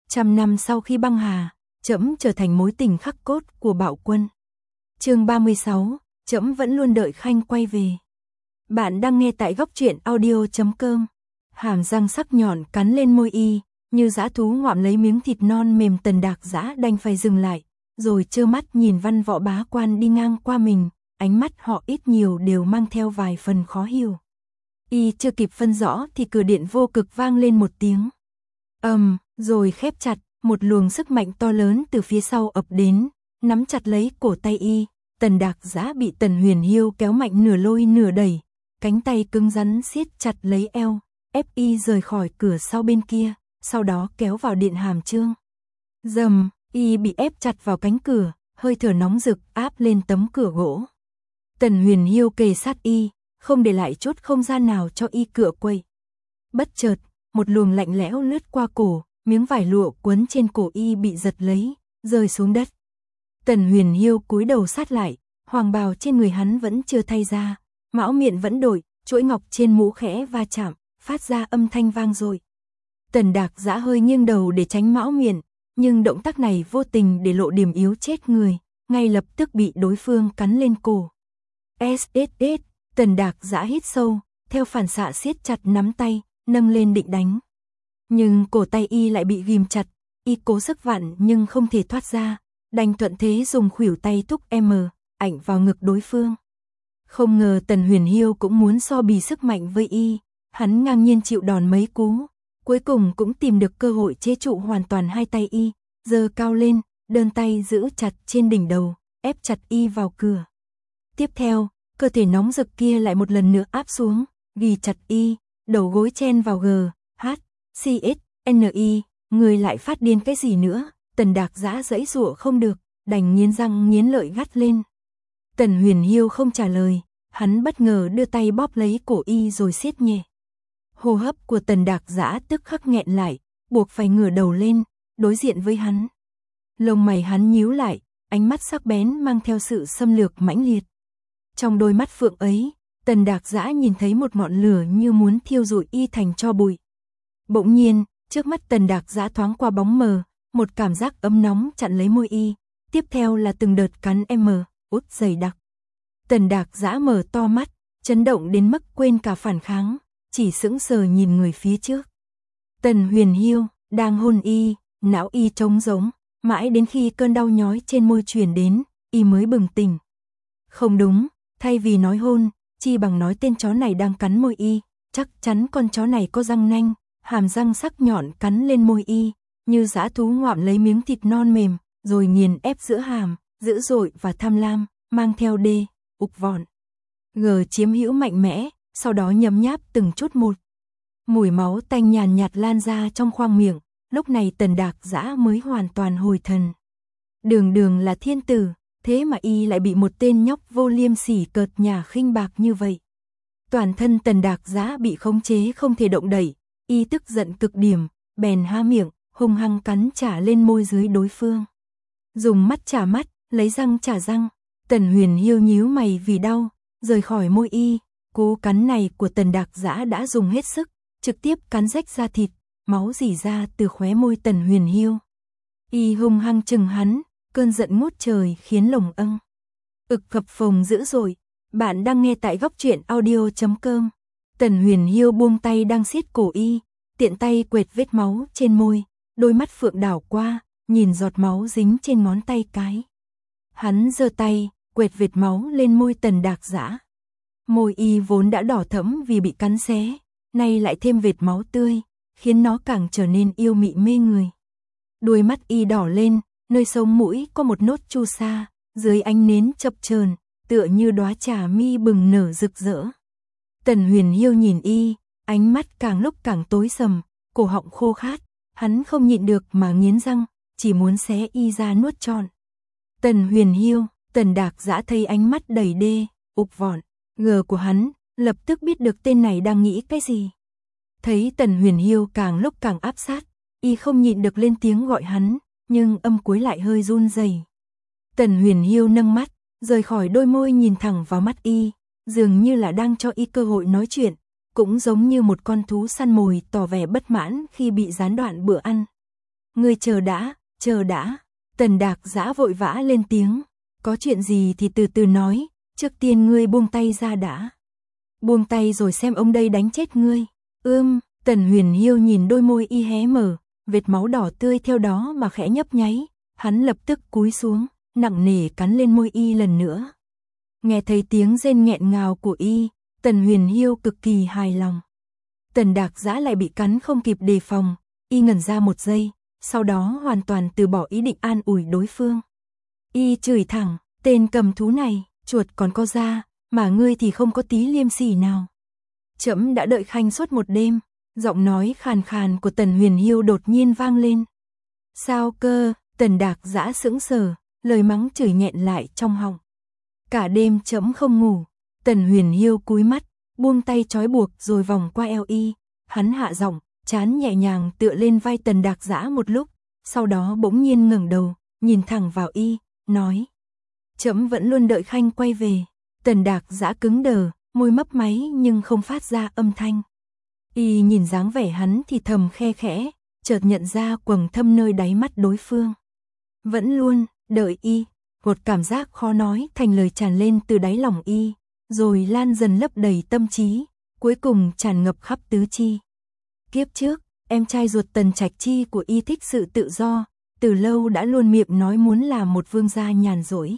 100 năm sau khi băng hà, trẫm trở thành mối tình khắc cốt của Bạo Quân. Chương 36, trẫm vẫn luôn đợi Khanh quay về. Bạn đang nghe tại góc truyện audio.com. Hàm răng sắc nhọn cắn lên môi y, như dã thú ngoạm lấy miếng thịt non mềm. Tần Đạc Dã đành phải dừng lại, rồi trơ mắt nhìn Văn Võ bá quan đi ngang qua mình, ánh mắt họ ít nhiều đều mang theo vài phần khó hiểu. Y chưa kịp phân rõ thì cửa điện vô cực vang lên một tiếng. Rồi khép chặt, một luồng sức mạnh to lớn từ phía sau ập đến, nắm chặt lấy cổ tay y. Tần Đạc Dã bị Tần Huyền Hiêu kéo mạnh, nửa lôi nửa đẩy, cánh tay cứng rắn siết chặt lấy eo, ép y rời khỏi cửa sau bên kia, sau đó kéo vào điện Hàm Chương. Rầm, y bị ép chặt vào cánh cửa, hơi thở nóng rực áp lên tấm cửa gỗ. Tần Huyền Hiêu kề sát y, không để lại chút không gian nào cho y cựa quậy. Bất chợt, một luồng lạnh lẽo lướt qua cổ, miếng vải lụa quấn trên cổ y bị giật lấy, rơi xuống đất. Tần Huyền Hiêu cúi đầu sát lại, hoàng bào trên người hắn vẫn chưa thay ra, mão miệng vẫn đổi, chuỗi ngọc trên mũ khẽ va chạm, phát ra âm thanh vang dội. Tần Đạc Dã hơi nghiêng đầu để tránh mão miệng, nhưng động tác này vô tình để lộ điểm yếu chết người, ngay lập tức bị đối phương cắn lên cổ. SSS, Tần Đạc Dã hít sâu, theo phản xạ siết chặt nắm tay, nâng lên định đánh. Nhưng cổ tay y lại bị ghim chặt, y cố sức vặn nhưng không thể thoát ra, đành thuận thế dùng khuỷu tay thúc ảnh vào ngực đối phương. Không ngờ Tần Huyền Hiêu cũng muốn so bì sức mạnh với y, hắn ngang nhiên chịu đòn mấy cú, cuối cùng cũng tìm được cơ hội chế trụ hoàn toàn hai tay y, giơ cao lên, đơn tay giữ chặt trên đỉnh đầu, ép chặt y vào cửa. Tiếp theo, cơ thể nóng rực kia lại một lần nữa áp xuống, ghi chặt y, đầu gối chen vào GHCSNI, người lại phát điên cái gì nữa. Tần Đạc Dã giãy giụa không được, đành nghiến răng nghiến lợi gắt lên. Tần Huyền Hiêu không trả lời, hắn bất ngờ đưa tay bóp lấy cổ y rồi siết nhẹ. Hô hấp của Tần Đạc Dã tức khắc nghẹn lại, buộc phải ngửa đầu lên, đối diện với hắn. Lông mày hắn nhíu lại, ánh mắt sắc bén mang theo sự xâm lược mãnh liệt. Trong đôi mắt phượng ấy, Tần Đạc Dã nhìn thấy một ngọn lửa như muốn thiêu rụi y thành tro bụi. Bỗng nhiên, trước mắt Tần Đạc Dã thoáng qua bóng mờ, một cảm giác ấm nóng chặn lấy môi y, tiếp theo là từng đợt cắn út dày đặc. Tần Đạc Dã mở to mắt, chấn động đến mức quên cả phản kháng, chỉ sững sờ nhìn người phía trước. Tần Huyền Hiêu đang hôn y, não y trống rỗng, mãi đến khi cơn đau nhói trên môi truyền đến, y mới bừng tỉnh. Không đúng, thay vì nói hôn, chi bằng nói tên chó này đang cắn môi y, chắc chắn con chó này có răng nanh, hàm răng sắc nhọn cắn lên môi y, như dã thú ngoạm lấy miếng thịt non mềm, rồi nghiền ép giữa hàm, dữ dội và tham lam, mang theo ục vọn. Chiếm hữu mạnh mẽ, sau đó nhấm nháp từng chút một. Mùi máu tanh nhàn nhạt lan ra trong khoang miệng, lúc này Tần Đạc Dã mới hoàn toàn hồi thần. Đường là thiên tử, thế mà y lại bị một tên nhóc vô liêm sỉ cợt nhả khinh bạc như vậy. Toàn thân Tần Đạc Dã bị khống chế không thể động đậy, y tức giận cực điểm, bèn há miệng, hung hăng cắn trả lên môi dưới đối phương. Dùng mắt trả mắt, lấy răng trả răng, Tần Huyền Hiêu nhíu mày vì đau, rời khỏi môi y. Cú cắn này của Tần Đạc Dã đã dùng hết sức, trực tiếp cắn rách da thịt, máu rỉ ra từ khóe môi Tần Huyền Hiêu. Y hung hăng chừng hắn, cơn giận ngút trời khiến lồng phập phồng dữ dội. Bạn đang nghe tại góc truyện audio.com. Tần Huyền Hiêu buông tay đang siết cổ y, tiện tay quệt vết máu trên môi, đôi mắt phượng đảo qua, nhìn giọt máu dính trên ngón tay cái. Hắn giơ tay, quệt vệt máu lên môi Tần Đạc Dã. Môi y vốn đã đỏ thẫm vì bị cắn xé, nay lại thêm vệt máu tươi, khiến nó càng trở nên yêu mị mê người. Đuôi mắt y đỏ lên, nơi sống mũi có một nốt chu sa, dưới ánh nến chập chờn, tựa như đóa trà mi bừng nở rực rỡ. Tần Huyền Hiêu nhìn y, ánh mắt càng lúc càng tối sầm, cổ họng khô khát, hắn không nhịn được mà nghiến răng, chỉ muốn xé y ra nuốt trọn. Tần Huyền Hiêu, Tần Đạc Dã thấy ánh mắt đầy ục vọn, của hắn, lập tức biết được tên này đang nghĩ cái gì. Thấy Tần Huyền Hiêu càng lúc càng áp sát, y không nhịn được lên tiếng gọi hắn, nhưng âm cuối lại hơi run rẩy. Tần Huyền Hiêu nâng mắt, rời khỏi đôi môi nhìn thẳng vào mắt y, dường như là đang cho y cơ hội nói chuyện, cũng giống như một con thú săn mồi tỏ vẻ bất mãn khi bị gián đoạn bữa ăn. Ngươi chờ đã. Tần Đạc Giã vội vã lên tiếng. Có chuyện gì thì từ từ nói, trước tiên ngươi buông tay ra đã. Buông tay rồi xem ông đây đánh chết ngươi. Tần Huyền Hiêu nhìn đôi môi y hé mở, vệt máu đỏ tươi theo đó mà khẽ nhấp nháy, hắn lập tức cúi xuống, nặng nề cắn lên môi y lần nữa. Nghe thấy tiếng rên nghẹn ngào của y, Tần Huyền Hiêu cực kỳ hài lòng. Tần Đạc Giã lại bị cắn không kịp đề phòng, y ngẩn ra một giây, sau đó hoàn toàn từ bỏ ý định an ủi đối phương. Y chửi thẳng, tên cầm thú này, chuột còn có da, mà ngươi thì không có tí liêm sỉ nào. Trẫm đã đợi khanh suốt một đêm. Giọng nói khàn khàn của Tần Huyền Hiêu đột nhiên vang lên. Sao cơ? Tần Đạc Giã sững sờ, lời mắng chửi nghẹn lại trong họng. Cả đêm trẫm không ngủ. Tần Huyền Hiêu cúi mắt, buông tay trói buộc rồi vòng qua eo y. Hắn hạ giọng, trán nhẹ nhàng tựa lên vai Tần Đạc Giã một lúc, sau đó bỗng nhiên ngẩng đầu, nhìn thẳng vào y, nói: Trẫm vẫn luôn đợi khanh quay về. Tần Đạc Giã cứng đờ, môi mấp máy nhưng không phát ra âm thanh. Y nhìn dáng vẻ hắn thì thầm khe khẽ, chợt nhận ra quầng thâm nơi đáy mắt đối phương. Vẫn luôn đợi y, một cảm giác khó nói thành lời tràn lên từ đáy lòng y, rồi lan dần lấp đầy tâm trí, cuối cùng tràn ngập khắp tứ chi. Kiếp trước, em trai ruột Tần Trạch Chi của y thích sự tự do, từ lâu đã luôn miệng nói muốn làm một vương gia nhàn rỗi.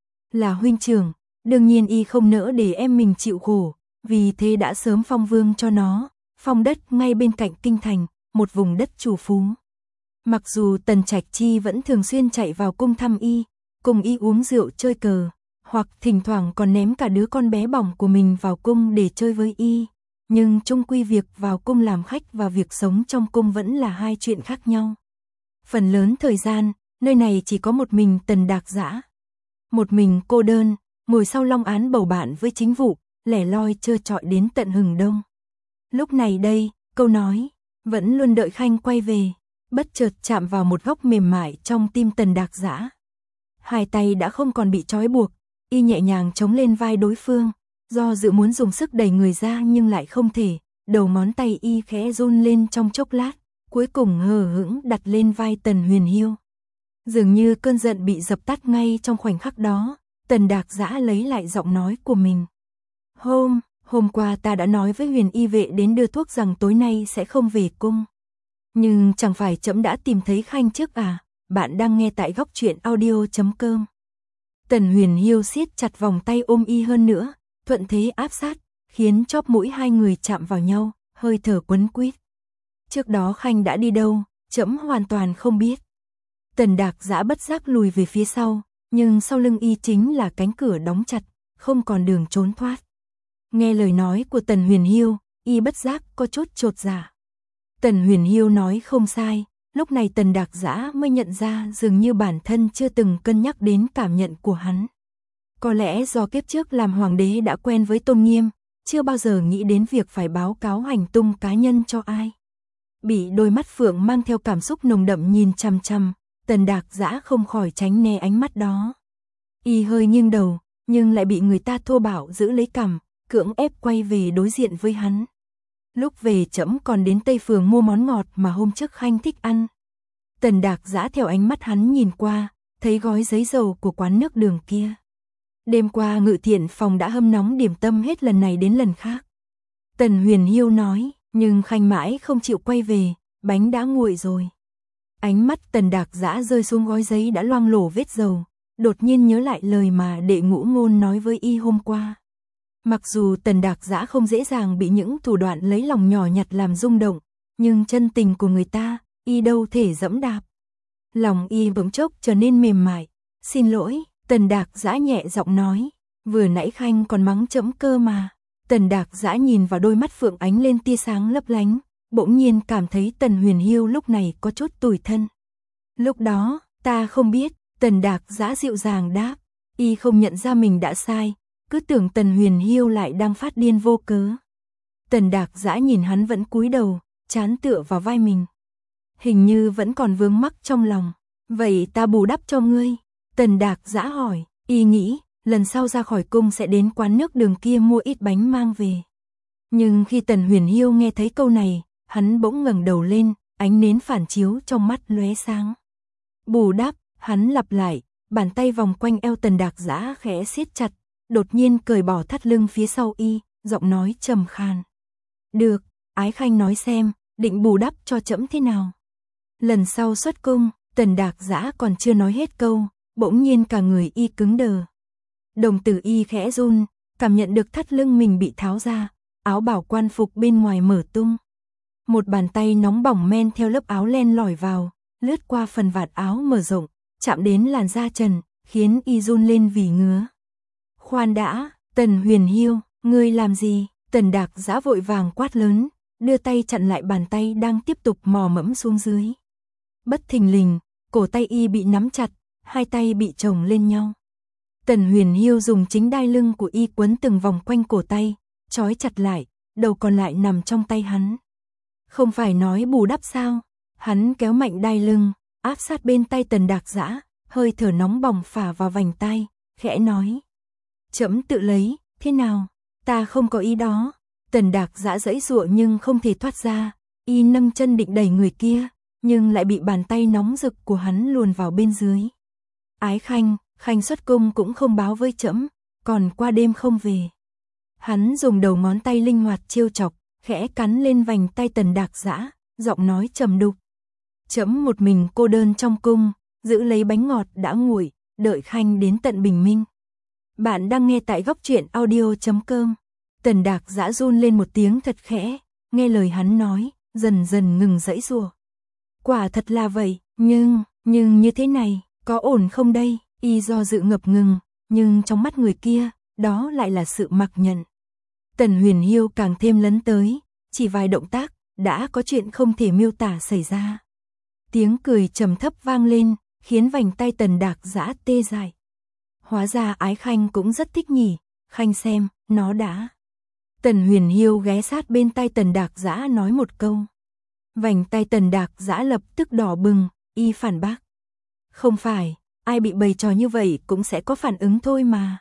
Là huynh trưởng, đương nhiên y không nỡ để em mình chịu khổ, vì thế đã sớm phong vương cho nó. Phong đất ngay bên cạnh kinh thành, một vùng đất chủ phú. Mặc dù Tần Trạch Chi vẫn thường xuyên chạy vào cung thăm y, cùng y uống rượu chơi cờ, hoặc thỉnh thoảng còn ném cả đứa con bé bỏng của mình vào cung để chơi với y, nhưng chung quy việc vào cung làm khách và việc sống trong cung vẫn là hai chuyện khác nhau. Phần lớn thời gian, nơi này chỉ có một mình Tần Đạc Giã. Một mình cô đơn, ngồi sau long án bầu bạn với chính vụ, lẻ loi trơ trọi đến tận hừng đông. Lúc này đây, câu nói, vẫn luôn đợi khanh quay về, bất chợt chạm vào một góc mềm mại trong tim Tần Đạc Giã. Hai tay đã không còn bị trói buộc, y nhẹ nhàng chống lên vai đối phương, do dự muốn dùng sức đẩy người ra nhưng lại không thể, đầu ngón tay y khẽ run lên trong chốc lát, cuối cùng hờ hững đặt lên vai Tần Huyền Hiêu. Dường như cơn giận bị dập tắt ngay trong khoảnh khắc đó, Tần Đạc Giã lấy lại giọng nói của mình. Hôm qua ta đã nói với Huyền y vệ đến đưa thuốc rằng tối nay sẽ không về cung. Nhưng chẳng phải trẫm đã tìm thấy khanh trước à? Bạn đang nghe tại góc truyện audio.com. Tần Huyền Hiêu siết chặt vòng tay ôm y hơn nữa, thuận thế áp sát, khiến chóp mũi hai người chạm vào nhau, hơi thở quấn quýt. Trước đó khanh đã đi đâu, trẫm hoàn toàn không biết. Tần Đạc Giã bất giác lùi về phía sau, nhưng sau lưng y chính là cánh cửa đóng chặt, không còn đường trốn thoát. Nghe lời nói của Tần Huyền Hiêu, y bất giác có chút chột dạ. Tần Huyền Hiêu nói không sai, lúc này Tần Đạc Giã mới nhận ra dường như bản thân chưa từng cân nhắc đến cảm nhận của hắn. Có lẽ do kiếp trước làm hoàng đế đã quen với tôn nghiêm, chưa bao giờ nghĩ đến việc phải báo cáo hành tung cá nhân cho ai. Bị đôi mắt phượng mang theo cảm xúc nồng đậm nhìn chằm chằm, Tần Đạc Giã không khỏi tránh né ánh mắt đó. Y hơi nghiêng đầu, nhưng lại bị người ta thô bạo giữ lấy cằm, cưỡng ép quay về đối diện với hắn. Lúc về trẫm còn đến Tây Phường mua món ngọt mà hôm trước khanh thích ăn. Tần Đạc Giã theo ánh mắt hắn nhìn qua, thấy gói giấy dầu của quán nước đường kia. Đêm qua Ngự Thiện phòng đã hâm nóng điểm tâm hết lần này đến lần khác. Tần Huyền Hiêu nói, nhưng khanh mãi không chịu quay về, bánh đã nguội rồi. Ánh mắt Tần Đạc Giã rơi xuống gói giấy đã loang lổ vết dầu, đột nhiên nhớ lại lời mà Đệ Ngũ Ngôn nói với y hôm qua. Mặc dù Tần Đạc Giã không dễ dàng bị những thủ đoạn lấy lòng nhỏ nhặt làm rung động, nhưng chân tình của người ta, y đâu thể dẫm đạp. Lòng y bỗng chốc trở nên mềm mại. Xin lỗi, Tần Đạc Giã nhẹ giọng nói, vừa nãy khanh còn mắng trẫm cơ mà. Tần Đạc Giã nhìn vào đôi mắt phượng ánh lên tia sáng lấp lánh, bỗng nhiên cảm thấy Tần Huyền Hiêu lúc này có chút tủi thân. Lúc đó, ta không biết, Tần Đạc Giã dịu dàng đáp, y không nhận ra mình đã sai, cứ tưởng Tần Huyền Hiêu lại đang phát điên vô cớ. Tần Đạc Giã nhìn hắn vẫn cúi đầu, trán tựa vào vai mình. Hình như vẫn còn vướng mắc trong lòng. Vậy ta bù đắp cho ngươi. Tần Đạc Giã hỏi, y nghĩ, lần sau ra khỏi cung sẽ đến quán nước đường kia mua ít bánh mang về. Nhưng khi Tần Huyền Hiêu nghe thấy câu này, hắn bỗng ngẩng đầu lên, ánh nến phản chiếu trong mắt lóe sáng. Bù đắp, hắn lặp lại, bàn tay vòng quanh eo Tần Đạc Giã khẽ siết chặt, đột nhiên cởi bỏ thắt lưng phía sau y, giọng nói trầm khan. Được, Ái Khanh nói xem, định bù đắp cho trẫm thế nào? Lần sau xuất cung, Tần Đạc Giã còn chưa nói hết câu, bỗng nhiên cả người y cứng đờ. Đồng tử y khẽ run, cảm nhận được thắt lưng mình bị tháo ra, áo bảo quan phục bên ngoài mở tung. Một bàn tay nóng bỏng men theo lớp áo len lỏi vào, lướt qua phần vạt áo mở rộng, chạm đến làn da trần, khiến y run lên vì ngứa. Khoan đã, Tần Huyền Hiêu, ngươi làm gì? Tần Đạc Giã vội vàng quát lớn, đưa tay chặn lại bàn tay đang tiếp tục mò mẫm xuống dưới. Bất thình lình, cổ tay y bị nắm chặt, hai tay bị chồng lên nhau. Tần Huyền Hiêu dùng chính đai lưng của y quấn từng vòng quanh cổ tay, trói chặt lại, đầu còn lại nằm trong tay hắn. Không phải nói bù đắp sao? Hắn kéo mạnh đai lưng, áp sát bên tay Tần Đạc Giã, hơi thở nóng bỏng phả vào vành tai, khẽ nói. Trẫm tự lấy, thế nào? Ta không có ý đó. Tần Đạc Giã giãy giụa nhưng không thể thoát ra, y nâng chân định đẩy người kia, nhưng lại bị bàn tay nóng rực của hắn luồn vào bên dưới. Ái Khanh, Khanh xuất cung cũng không báo với trẫm, còn qua đêm không về. Hắn dùng đầu ngón tay linh hoạt trêu chọc, khẽ cắn lên vành tay Tần Đạc Giã, giọng nói trầm đục. Trẫm một mình cô đơn trong cung, giữ lấy bánh ngọt đã nguội, đợi Khanh đến tận bình minh. Bạn đang nghe tại Góc Truyện Audio.com. Tần Đạc Giã run lên một tiếng thật khẽ, nghe lời hắn nói, dần dần ngừng giãy giụa. Quả thật là vậy, nhưng như thế này, có ổn không đây? Y do dự ngập ngừng, nhưng trong mắt người kia, đó lại là sự mặc nhận. Tần Huyền Hiêu càng thêm lấn tới, chỉ vài động tác, đã có chuyện không thể miêu tả xảy ra. Tiếng cười trầm thấp vang lên, khiến vành tay Tần Đạc Giã tê dại. Hóa ra Ái Khanh cũng rất thích nhỉ, Khanh xem, nó đã. Tần Huyền Hiêu ghé sát bên tay Tần Đạc Giã nói một câu. Vành tay Tần Đạc Giã lập tức đỏ bừng, y phản bác. Không phải, ai bị bày trò như vậy cũng sẽ có phản ứng thôi mà.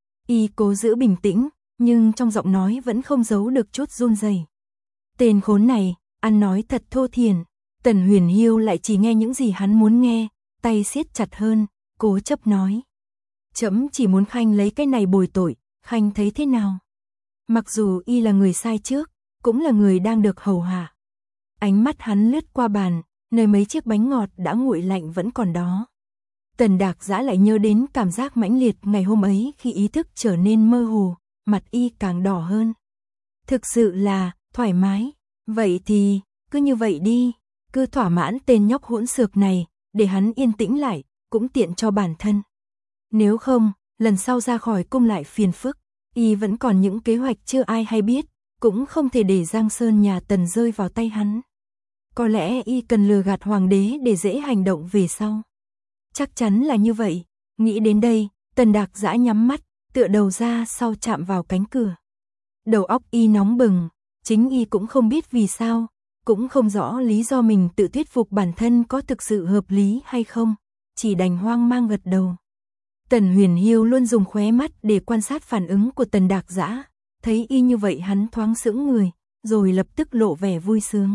Y cố giữ bình tĩnh, nhưng trong giọng nói vẫn không giấu được chút run rẩy. Tên khốn này, ăn nói thật thô thiển. Tần Huyền Hiêu lại chỉ nghe những gì hắn muốn nghe, tay siết chặt hơn, cố chấp nói. Trẫm chỉ muốn Khanh lấy cái này bồi tội, Khanh thấy thế nào? Mặc dù y là người sai trước, cũng là người đang được hầu hạ. Ánh mắt hắn lướt qua bàn, nơi mấy chiếc bánh ngọt đã nguội lạnh vẫn còn đó. Tần Đạc Giã lại nhớ đến cảm giác mãnh liệt ngày hôm ấy khi ý thức trở nên mơ hồ, mặt y càng đỏ hơn. Thực sự là, thoải mái. Vậy thì, cứ như vậy đi, cứ thỏa mãn tên nhóc hỗn xược này, để hắn yên tĩnh lại, cũng tiện cho bản thân. Nếu không, lần sau ra khỏi cung lại phiền phức, y vẫn còn những kế hoạch chưa ai hay biết, cũng không thể để Giang Sơn nhà Tần rơi vào tay hắn. Có lẽ y cần lừa gạt hoàng đế để dễ hành động về sau. Chắc chắn là như vậy, nghĩ đến đây, Tần Đạc Giã nhắm mắt, tựa đầu ra sau chạm vào cánh cửa. Đầu óc y nóng bừng, chính y cũng không biết vì sao, cũng không rõ lý do mình tự thuyết phục bản thân có thực sự hợp lý hay không, chỉ đành hoang mang gật đầu. Tần Huyền Hiêu luôn dùng khóe mắt để quan sát phản ứng của Tần Đạc Giã, thấy y như vậy hắn thoáng sững người, rồi lập tức lộ vẻ vui sướng.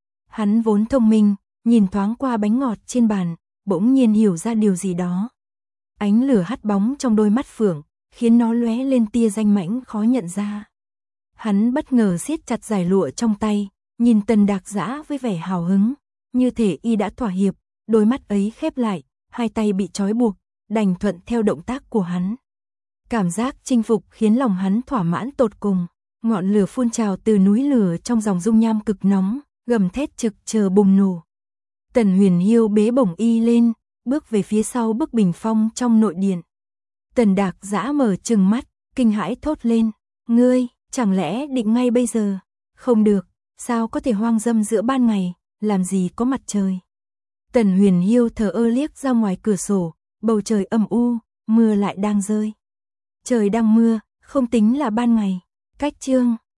Hắn vốn thông minh, nhìn thoáng qua bánh ngọt trên bàn, bỗng nhiên hiểu ra điều gì đó. Ánh lửa hắt bóng trong đôi mắt phượng, khiến nó lóe lên tia danh mãnh khó nhận ra. Hắn bất ngờ siết chặt dải lụa trong tay, nhìn Tần Đạc Giã với vẻ hào hứng, như thể y đã thỏa hiệp, đôi mắt ấy khép lại, hai tay bị trói buộc, đành thuận theo động tác của hắn. Cảm giác chinh phục khiến lòng hắn thỏa mãn tột cùng, ngọn lửa phun trào từ núi lửa trong dòng dung nham cực nóng, gầm thét trực chờ bùng nổ. Tần Huyền Hiêu bế bổng y lên, bước về phía sau bức bình phong trong nội điện. Tần Đạc Giã mở trừng mắt, kinh hãi thốt lên, ngươi, chẳng lẽ định ngay bây giờ? Không được, sao có thể hoang dâm giữa ban ngày, làm gì có mặt trời. Tần Huyền Hiêu thờ ơ liếc ra ngoài cửa sổ, bầu trời âm u, mưa lại đang rơi. Trời đang mưa, không tính là ban ngày. Cách chương